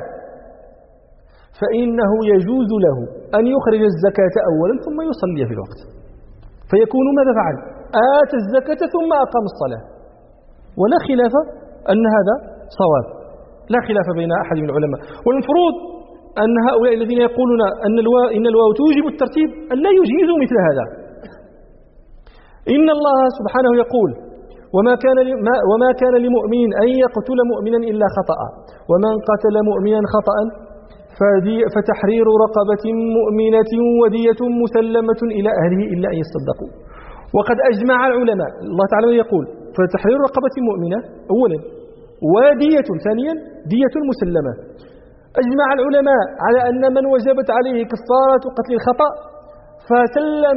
فإنه يجوز له أن يخرج الزكاة أولا ثم يصلي في الوقت، فيكون ماذا فعل؟ آتى الزكاة ثم أقام الصلاة، ولا خلاف أن هذا صواب، لا خلاف بين أحد من العلماء. والمفروض أن هؤلاء الذين يقولون إن الواو توجب الترتيب أن لا يجيزوا مثل هذا. إن الله سبحانه يقول وما كان لمؤمن أن يقتل مؤمنا إلا خطأ ومن قتل مؤمنا خطأ فتحرير رقبة مؤمنة ودية مسلمة إلى أهله إلا أن يصدقوا. وقد أجمع العلماء، الله تعالى يقول فتحرير رقبة مؤمنة أولا ودية ثانيا دية مسلمة. أجمع العلماء على أن من وجبت عليه كفارة قتل الخطأ فسلم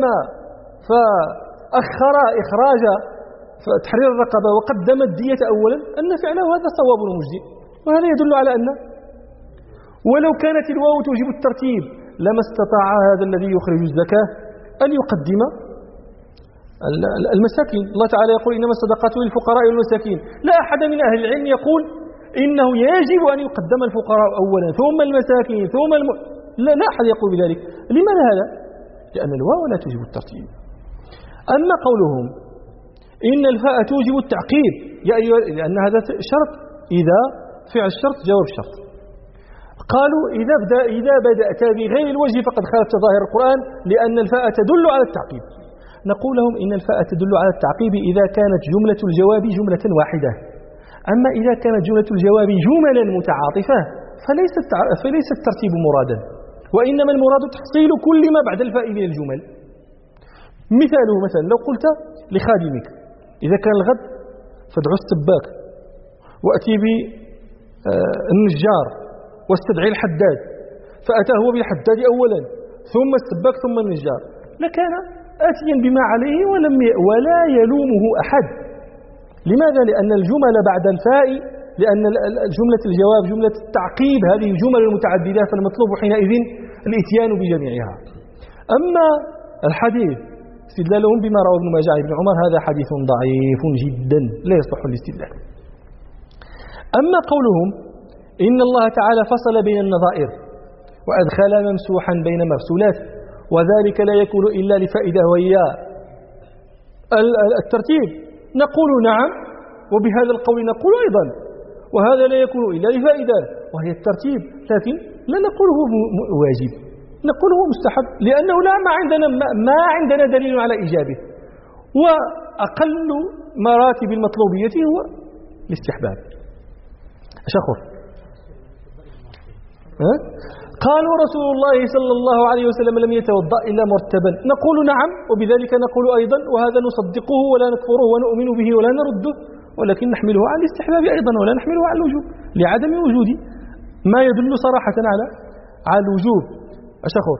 فأخر إخراج تحرير الرقبة وقدم الدية أولا أن فعله هذا صواب ومجزئ. وهذا يدل على أن ولو كانت الواو توجب الترتيب لما استطاع هذا الذي يخرج الزكاة أن يقدم المساكين. الله تعالى يقول إنما الصدقات للفقراء والمساكين. لا أحد من أهل العلم يقول إنه يجب أن يقدم الفقراء أولا ثم المساكين ثم لا أحد يقول بذلك. لماذا هذا؟ لأن الواو لا توجب الترتيب. أما قولهم إن الفاء توجب التعقيب لأن هذا شرط، إذا فعل الشرط جواب الشرط. قالوا إذا بدأت بغير الوجه فقد خالفت ظاهر القرآن لأن الفاء تدل على التعقيب. نقول لهم إن الفاء تدل على التعقيب إذا كانت جملة الجواب جملة واحدة. أما إذا كانت جملة الجواب جملا متعاطفة فليس الترتيب مرادا، وإنما المراد تحصيل كل ما بعد الفاء من الجمل. مثاله مثلا لو قلت لخادمك إذا كان الغد فادعو السباك وأتي بالنجار واستدعي الحداد، فأتى هو بالحداد أولا ثم السباك ثم النجار، لكان آتيا بما عليه ولا يلومه أحد. لماذا؟ لأن الجمل بعد الفاء، لأن جملة الجواب جملة التعقيب هذه الجمل المتعددة، فالمطلوب حينئذ الإتيان بجميعها. أما الحديث استدلالهم بما روى ابن ماجه عن ابن عمر هذا حديث ضعيف جدا لا يصلح للاستدلال. أما قولهم إن الله تعالى فصل بين النظائر وأدخل ممسوحا بين مفصولات وذلك لا يكون إلا لفائدة وهي الترتيب، نقول نعم، وبهذا القول نقول أيضا وهذا لا يكون إلا لفائدة وهي الترتيب، لكن لا نقوله واجب، نقوله مستحب، لأنه ما عندنا دليل على إيجابه، وأقل مراتب المطلوبية هو الاستحباب. أشخر قالوا رسول الله صلى الله عليه وسلم لم يتوضأ إلا مرتبا، نقول نعم، وبذلك نقول أيضا وهذا نصدقه ولا نكفره ونؤمن به ولا نرده، ولكن نحمله على الاستحباب أيضا ولا نحمله على الوجوب لعدم وجود ما يدل صراحة على الوجوب. أشخر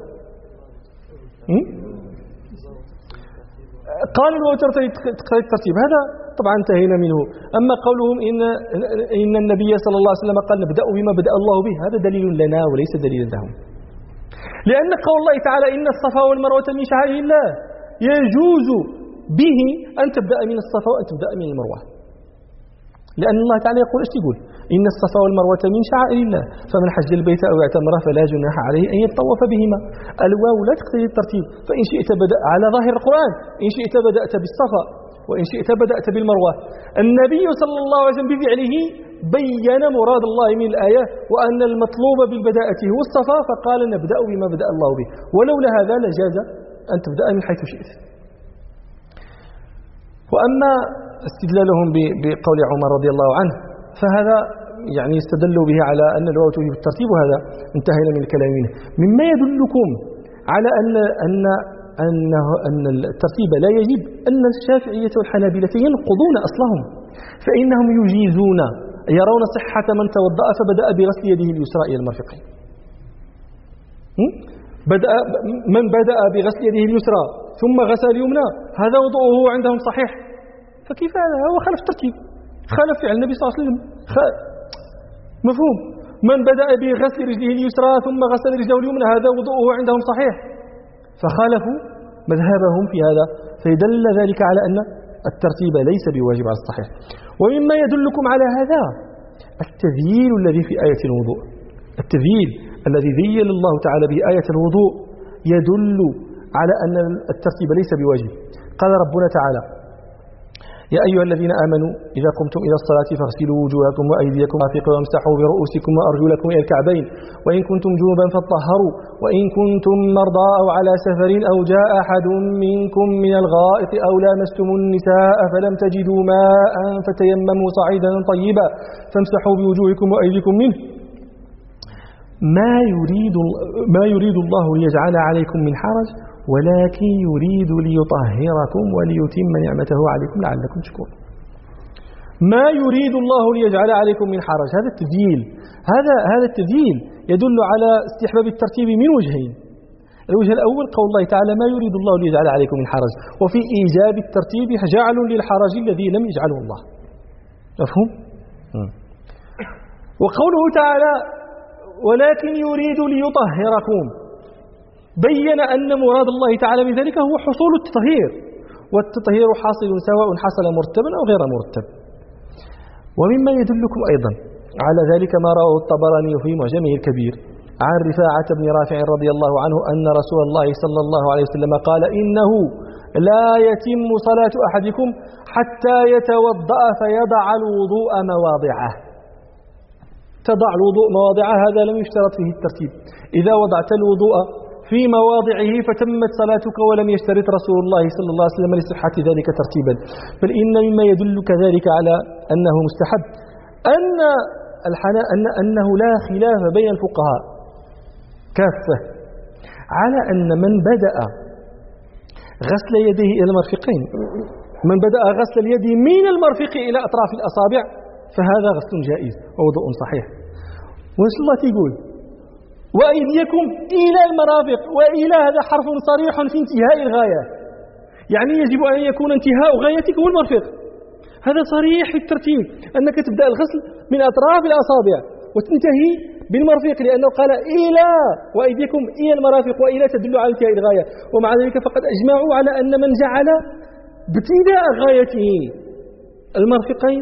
قالوا لو تقتضي الترتيب، هذا طبعا انتهينا منه. أما قولهم إن النبي صلى الله عليه وسلم قال نبدأ بما بدأ الله به، هذا دليل لنا وليس دليلا لهم، لأن قول الله تعالى إن الصفا والمروة من شعائر الله يجوز به أن تبدأ من الصفا وأن تبدأ من المروة، لأن الله تعالى يقول إيش يقول؟ إن الصفا والمروة من شعائر الله فمن حج البيت أو اعتمر فلا جناح عليه أن يطوف بهما. الواو لا تقتضي الترتيب، فإن شئت بدأ على ظاهر القرآن، إن شئت بدأت بالصفا وإن شئت بدأت بالمروة. النبي صلى الله عليه وسلم بفعله بين مراد الله من الآية وأن المطلوب بالبداءة هو الصفا، فقال نبدأ بما بدأ الله به، ولولا هذا لجاز أن تبدأ من حيث شئت. وأما استدلالهم بقول عمر رضي الله عنه فهذا يعني استدلوا به على أن الواو توجب الترتيب، وهذا انتهينا من الكلام منه. مما يدلكم على أن الترتيب لا يجب أن الشافعية والحنابلة ينقضون أصلهم، فإنهم يجيزون يرون صحة من توضأ فبدأ بغسل يده اليسرى إلى المرفقين، من بدأ بغسل يده اليسرى ثم غسل اليمنى هذا وضوءه عندهم صحيح، فكيف هذا؟ هو خالف الترتيب، خالف فعل النبي صلى الله عليه وسلم. مفهوم؟ من بدأ بغسل رجله اليسرى ثم غسل رجله اليمنى هذا وضوءه عندهم صحيح، فخالفوا مذهبهم في هذا، فيدل ذلك على أن الترتيب ليس بواجب على الصحيح. ومما يدلكم على هذا التذييل الذي في آية الوضوء، التذييل الذي ذيل الله تعالى به آية الوضوء يدل على أن الترتيب ليس بواجب. قال ربنا تعالى: يا أيها الذين آمنوا إذا قمتم إلى الصلاة فاغسلوا وجوهكم وأيديكم وامسحوا برؤوسكم وأرجلكم إلى الكعبين وإن كنتم جنبا فاطهروا وإن كنتم مرضى أو على سفر أو جاء أحد منكم من الغائط أو لامستم النساء فلم تجدوا ماء فتيمموا صعيدا طيبا فامسحوا بوجوهكم وأيديكم منه. ما يريد الله ليجعل عليكم من حرج ولكن يريد ليطهركم وليتم نعمته عليكم لعلكم تشكرون. ما يريد الله ليجعل عليكم من حرج، هذا التذييل، هذا التذييل يدل على استحباب الترتيب من وجهين. الوجه الأول قول الله تعالى: ما يريد الله ليجعل عليكم من حرج، وفي إيجاب الترتيب جعل للحرج الذي لم يجعله الله. مفهوم؟ وقوله تعالى: ولكن يريد ليطهركم، بين أن مراد الله تعالى بذلك هو حصول التطهير، والتطهير حاصل سواء حصل مرتبا أو غير مرتب. ومما يدلكم أيضا على ذلك ما رواه الطبراني في معجمه الكبير عن رفاعة بن رافع رضي الله عنه أن رسول الله صلى الله عليه وسلم قال: إنه لا يتم صلاة أحدكم حتى يتوضأ فيضع الوضوء مواضعه. تضع الوضوء مواضعه هذا لم يشترط فيه الترتيب، إذا وضعت الوضوء في مواضعه فتمت صلاتك ولم يشترط رسول الله صلى الله عليه وسلم لصحة ذلك ترتيبا. بل إن مما يدل كذلك على أنه مستحب أنه لا خلاف بين الفقهاء كافة على أن من بدأ غسل يديه إلى المرفقين، من بدأ غسل اليد من المرفق إلى أطراف الأصابع فهذا غسل جائز ووضوء صحيح. ونسأل الله يقول: وأيديكم إلى المرافق، وإلى هذا حرف صريح في انتهاء الغاية، يعني يجب أن يكون انتهاء غايتك هو المرفق. هذا صريح في الترتيب أنك تبدأ الغسل من أطراف الأصابع وتنتهي بالمرفق، لأنه قال إلى وأيديكم إلى المرافق، وإلى تدل على انتهاء الغاية. ومع ذلك فقد أجمعوا على أن من جعل ابتداء غايته المرفقين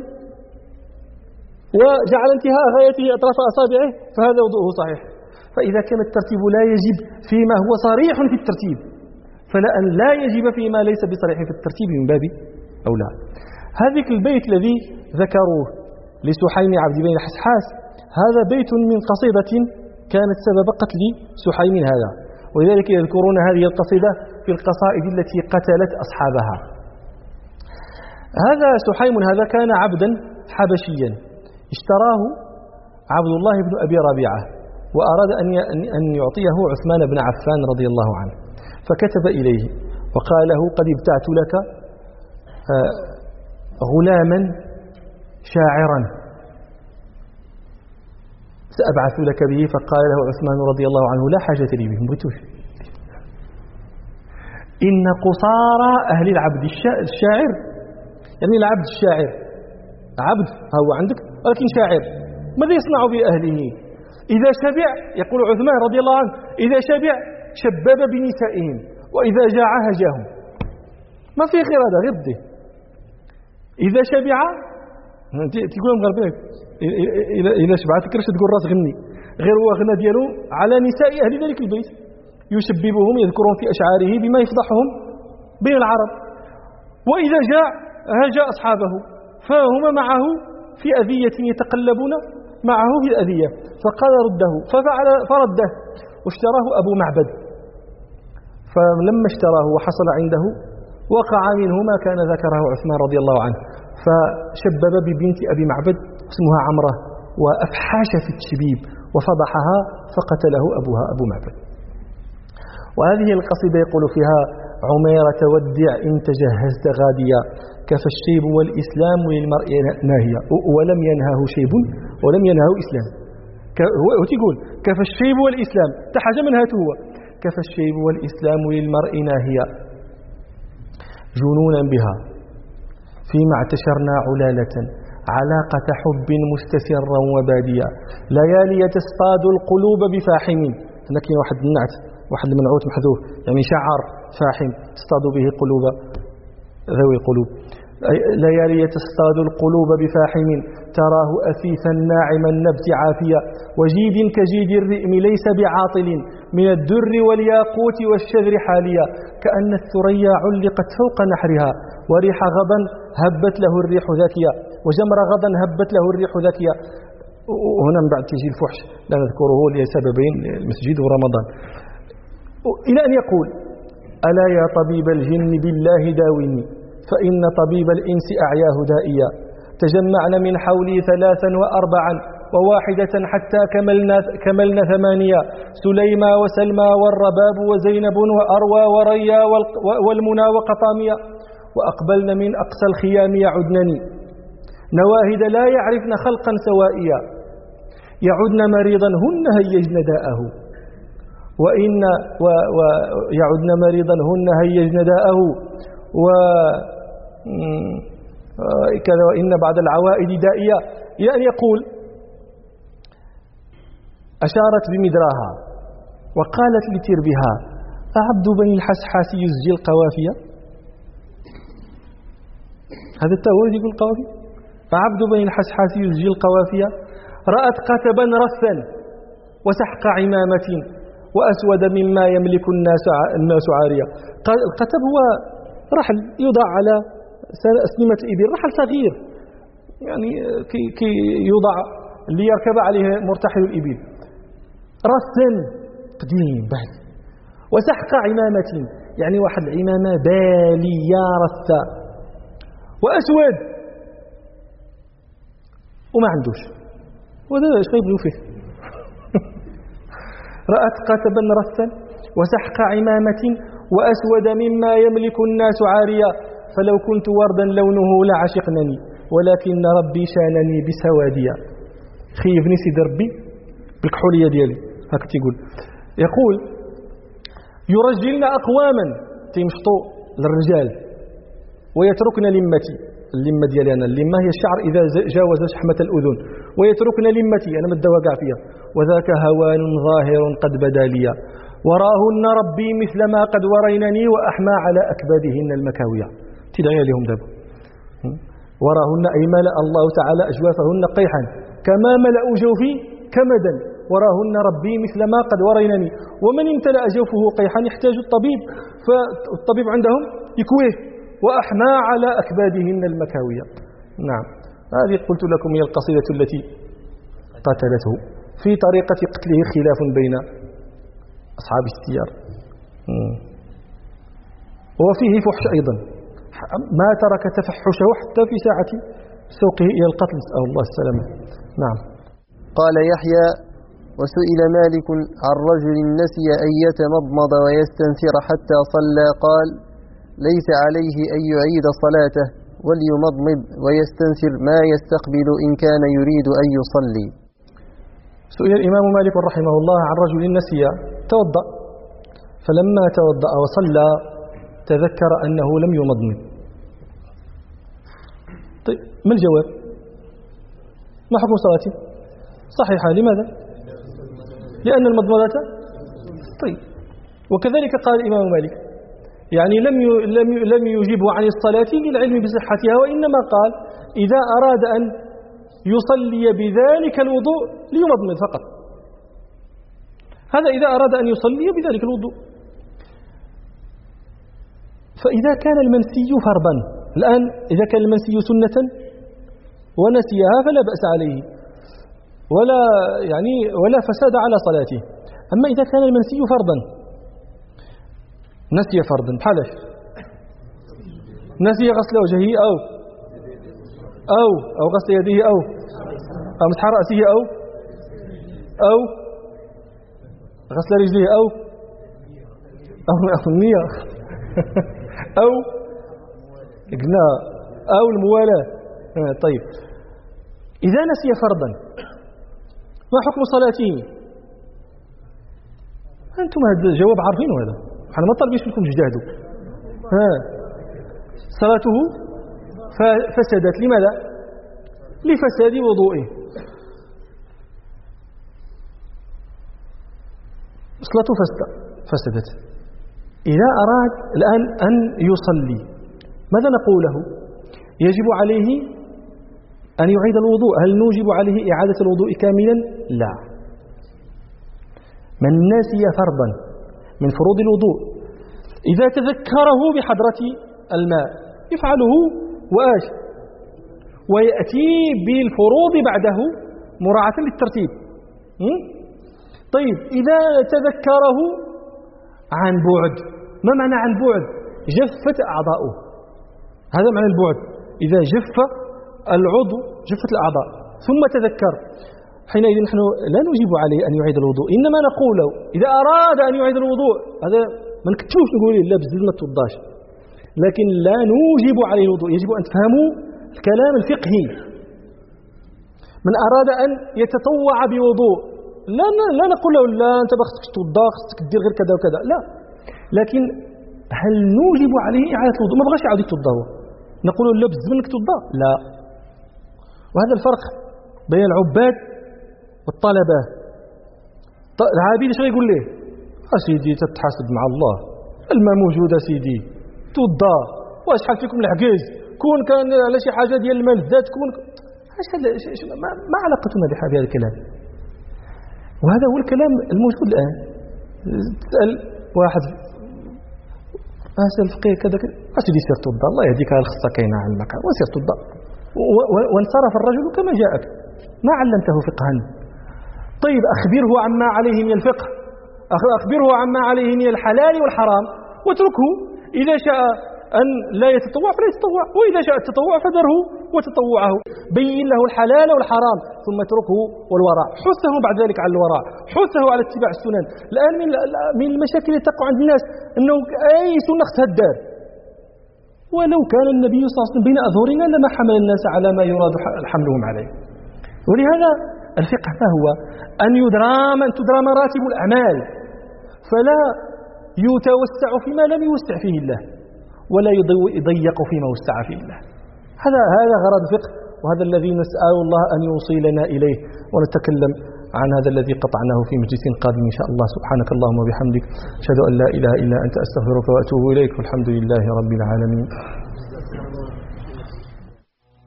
وجعل انتهاء غايته أطراف أصابعه فهذا وضوءه صحيح. فإذا كان الترتيب لا يجب فيما هو صريح في الترتيب، فلأن لا يجب فيما ليس بصريح في الترتيب من باب أولى. هذا البيت الذي ذكروه لسحيم عبد بن الحسحاس هذا بيت من قصيدة كانت سبب قتل سحيم هذا، ولذلك يذكرون هذه القصيدة في القصائد التي قتلت أصحابها. هذا سحيم هذا كان عبدا حبشيا اشتراه عبد الله بن أبي ربيعة، وأراد أن يعطيه عثمان بن عفان رضي الله عنه، فكتب إليه وقال له: قد ابتعت لك غلاما شاعرا سأبعث لك به. فقال له عثمان رضي الله عنه: لا حاجة لي به، مبغيتوش، إن قصارى أهل العبد الشاعر، يعني العبد الشاعر عبد هو عندك ولكن شاعر، ماذا يصنع بأهله؟ إذا شبع، يقول عثمان رضي الله عنه، إذا شبع شبب بنسائهم وإذا جاع هجاهم، ما في غير هذا، غير ده. إذا شبع تقول مغربين إذا شبعت كرش تقول راس غني، غير هو غنى ديالو على نساء أهل ذلك البيت، يشببهم يذكرهم في أشعاره بما يفضحهم بين العرب. وإذا جاع هجا أصحابه فهم معه في أذية يتقلبون معه في الأذية، فقال رده، ففعل فرده واشتراه أبو معبد. فلما اشتراه وحصل عنده وقع منه ما كان ذكره عثمان رضي الله عنه، فشبب ببنت أبي معبد اسمها عمرة وأفحاش في التشبيب وفضحها فقتله أبوها أبو معبد. وهذه القصيدة يقول فيها: عميرة ودع إن تجهزت غاديا، كفى الشيب والإسلام للمرء ناهية، ولم ينهه شيب ولم ينهه إسلام. وتقول كفى الشيب والإسلام تحاجة من هاته هو، كفى الشيب والإسلام للمرء ناهية جنونا بها فيما اعتشرنا علالة، علاقة حب مستسرا وباديا، ليالي تصطاد القلوب بفاحم. هنا كاين واحد النعت، واحد المنعوت محذوف، يعني شعر فاحم تصطاد به قلوب ذوي القلوب. ليالي تصطاد القلوب بفاحم، تراه أثيثا ناعم النبت عافيا، وجيد كجيد الرئم ليس بعاطل، من الدر والياقوت والشذر حاليا، كأن الثريا علقت فوق نحرها، وريح غضا هبت له الريح ذاكيا، وجمر غضا هبت له الريح ذاكيا. وهنا من بعد تيجي الفحش لا نذكره لسببين، المسجد ورمضان. إلى أن يقول: ألا يا طبيب الجن بالله داويني، فإن طبيب الإنس أعياه دائيا، تجمعن من حولي 3 و4 وواحدة حتى كملنا 8، سليمى وسلمى والرباب وزينب وأروى وريا والمنى وقطامية، وأقبلن من أقصى الخيام يعدنني، نواهد لا يعرفن خلقا سوائيا، يعدن مريضا هن هيجن داءه، ويعدن مريضا هن هيجن داءه، وكذا وإن بعد العوائد دائية. يعني يقول: أشارت بمدراها وقالت لتربها: أعبد بني الحسحاس يزجي القوافية. هذا التأويل يقول القوافية، أعبد بني الحسحاس يزجي القوافية، رأت قتبا رثا وسحق عمامة، وأسود مما يملك الناس عارية. القتب هو رحل يوضع على أسنمة الإبل، رحل صغير يعني كي يوضع ليركب عليه مرتحل الإبل، رثا قديم بهل، وسحق عمامة يعني واحد العمامة بالية رثة، وأسود وما عندوش، وهذا ايش يبغيو فيه. رأت قتبا رثا وسحق عمامة، وأسود مما يملك الناس عاريا، فلو كنت وردا لونه لعشقنني، ولكن ربي شانني بسواديا. خيبني سيد ربي بالكحولية ديالي، هكذا يقول: يرجلن أقواما تمشطوا للرجال، ويتركن لمتي. اللمة ديالي أنا، اللمة هي الشعر إذا جاوز شحمة الأذن، ويتركن لمتي أنا مدوا قاع فيها، وذاك هوان ظاهر قد بدا لي، وراهن ربي مثل ما قد ورينني، وأحمى على أكبادهن المكاوية. تدعي لهم دابا، وراهن أي ملأ الله تعالى أجوافهن قيحا، كما ملأ جوفي كمدا، وراهن ربي مثل ما قد ورينني. ومن امتلأ جوفه قيحا يحتاج الطبيب، فالطبيب عندهم يكويه، وأحمى على أكبادهن المكاوية. نعم، هذه قلت لكم هي القصيدة التي قتلته. في طريقة قتله خلاف بين أصحاب السير، وفيه فحش أيضا، ما ترك تفحشه حتى في ساعة سوقه إلى القتل، نسأل الله السلامة. نعم. قال يحيى: وسئل مالك عن رجل نسي أن يتمضمض ويستنثر حتى صلى، قال: ليس عليه أن يعيد صلاته، وليمضمض ويستنثر ما يستقبل إن كان يريد أن يصلي. سئل الإمام مالك رحمه الله عن رجل نسي، توضأ، فلما توضأ وصلى تذكر أنه لم يمضمض. طيب، ما الجواب؟ ما حكم صلاته؟ صحيحة. لماذا؟ لأن المضمضة طيب. وكذلك قال الإمام مالك، يعني لم يجيبه عن الصلاة للعلم بصحتها، وإنما قال إذا أراد أن يصلي بذلك الوضوء ليمضمض فقط. هذا إذا أراد أن يصلي بذلك الوضوء. فإذا كان المنسي فرضا، الآن إذا كان المنسي سنة ونسيها فلا بأس عليه، ولا فساد على صلاته. أما إذا كان المنسي فرضا، نسي فرضا بحالش، نسي غسل وجهه أو غسل يديه أو مسح رأسه أو غسل رجليه أو النية أو الموالاة. طيب، إذا نسي فرضا ما حكم صلاته؟ أنتم هذا الجواب عارفينه، هذا احنا ما طالبينش منكم تجتهدوا. صلاته فسدت. لماذا؟ لفساد وضوئه. صلاته فسدت. إذا أراد الآن أن يصلي ماذا نقول له؟ يجب عليه أن يعيد الوضوء. هل نوجب عليه إعادة الوضوء كاملا؟ لا. من ناسي فرضا من فروض الوضوء إذا تذكره بحضرة الماء يفعله ويأتي بالفروض بعده مراعاة للترتيب. طيب إذا تذكره عن بعد، ما معنى عن بعد؟ جفت أعضاؤه، هذا معنى البعد. إذا جف العضو جفت الأعضاء ثم تذكر، حينئذ نحن لا نجيب عليه أن يعيد الوضوء، إنما نقول له إذا أراد أن يعيد الوضوء، هذا ما نكتبوش نقول لا بزز ما توضاش، لكن لا نوجب عليه الوضوء. يجب أن تفهموا الكلام الفقهي. من أراد أن يتطوع بوضوء لا نقول له لا أنت خصك توضا، خصك دير غير كذا وكذا، لا، لكن هل نوجب عليه إعادة الوضوء؟ ما بغاش يعاود يتوضا، نقول له لا بزز منك توضا، لا. وهذا الفرق بين العباد والطلبة. العابد اش غيقول ليه؟ سيدي تتحاسب مع الله، الماء موجود سيدي، توضا، واش حال فيكم العكاز، كون كان على شي حاجه ديال المال زاد كون ما علاقتنا بهذا الكلام. وهذا هو الكلام الموجود الآن. تسأل واحد أسأل فقيه كذا أسأل سير توضا، الله يهديك الخصة كاينة على المكان وسير توضا، وانصرف الرجل كما جاءك، ما علمته فقها. طيب أخبره عما عليه من الفقه، أخبره عما عليه من الحلال والحرام، واتركه. إذا شاء أن لا يتطوع فلا يتطوع، وإذا شاء التطوع فذره وتطوعه. بين له الحلال والحرام ثم اتركه والوراء، حثه بعد ذلك على الوراء، حثه على اتباع السنن. الآن من المشاكل اللي تقع عند الناس أنه أي سنة اختها الدار، ولو كان النبي صلى الله عليه وسلم بين أظهرنا لما حمل الناس على ما يراد حملهم عليه. ولهذا الفقه ما هو؟ أن تدرى مراتب الأعمال، فلا يتوسع فيما لم يوسع فيه الله، ولا يضيق فيما وسع فيه الله. هذا غرض الفقه، وهذا الذي نسأل الله أن يوصلنا إليه. ونتكلم عن هذا الذي قطعناه في مجلس قادم إن شاء الله. سبحانك اللهم وبحمدك، أشهد أن لا إله إلا أنت، أستغفرك وأتوب إليك، والحمد لله رب العالمين.